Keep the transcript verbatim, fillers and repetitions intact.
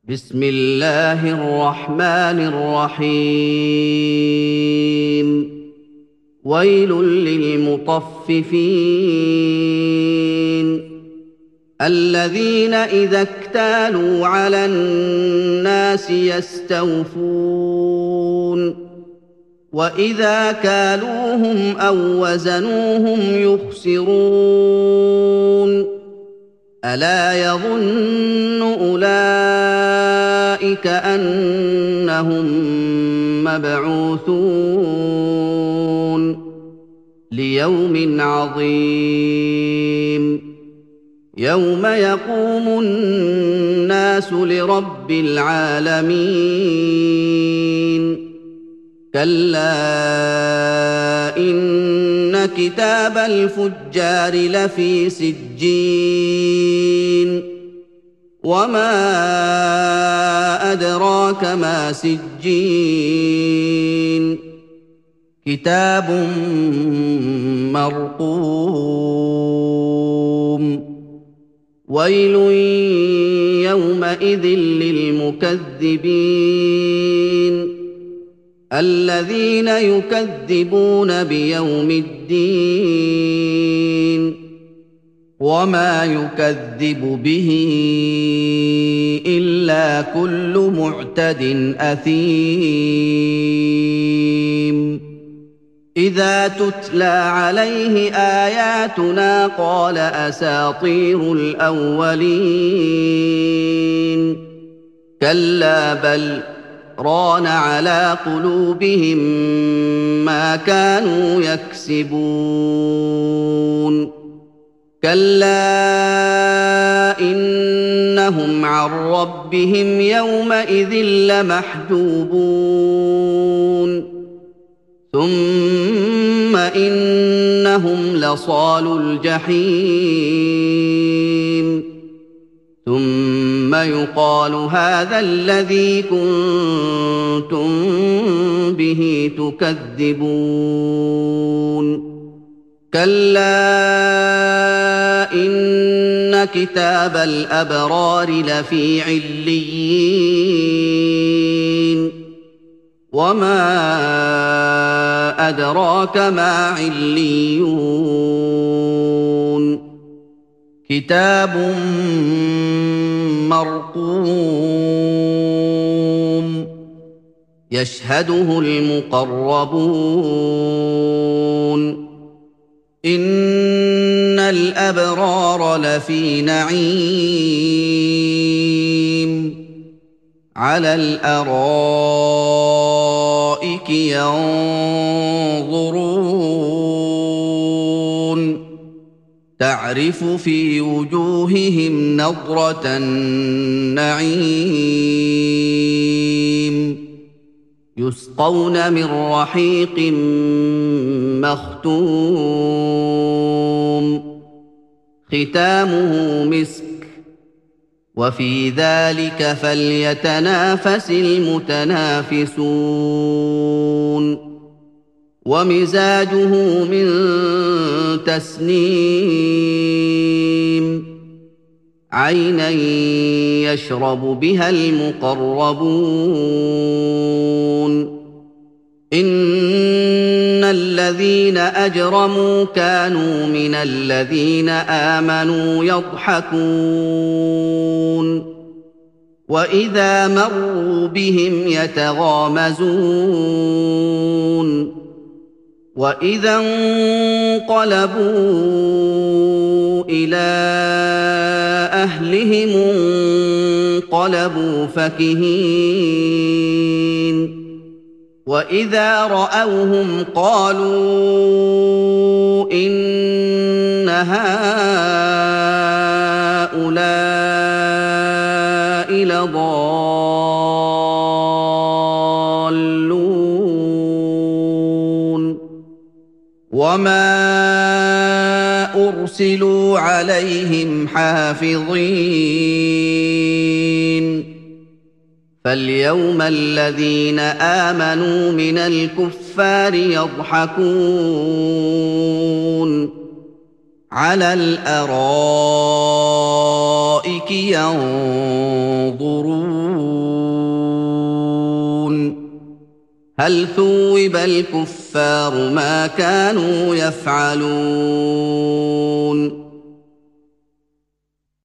بسم الله الرحمن الرحيم ويل للمطففين الذين إذا اكتالوا على الناس يستوفون وإذا كالوهم أو وزنوهم يخسرون ألا يظن أولئك أنهم مبعوثون ليوم عظيم يوم يقوم الناس لرب العالمين كلا إن كتاب الفجار لفي سجين وما أدراك ما سجين كتاب مرقوم ويل يومئذ للمكذبين الذين يكذبون بيوم الدين وما يكذب به إلا كل معتد أثيم إذا تتلى عليه آياتنا قال أساطير الأولين كلا بل ران على قلوبهم ما كانوا يكسبون كلا إنهم عن ربهم يومئذ لمحجوبون ثم إنهم لصالو الجحيم ثم يقال هذا الذي كنتم به تكذبون كلا إن كتاب الأبرار لفي عليين وما أدراك ما عليون كتاب مرقوم يشهده المقربون إن الأبرار لفي نعيم على الأرائك ينظرون تعرف في وجوههم نضرة النعيم يسقون من رحيق مختوم ختامه مسك وفي ذلك فليتنافس المتنافسون ومزاجه من تسنيم عينا يشرب بها المقربون إن الذين أجرموا كانوا من الذين آمنوا يضحكون وإذا مروا بهم يتغامزون وإذا انقلبوا إلى أهلهم انقلبوا فكهين وإذا رأوهم قالوا إن هؤلاء لضالون وما أرسلوا عليهم حافظين فاليوم الذين آمنوا من الكفار يضحكون على الأرائك ينظرون هل ثوب الكفار ما كانوا يفعلون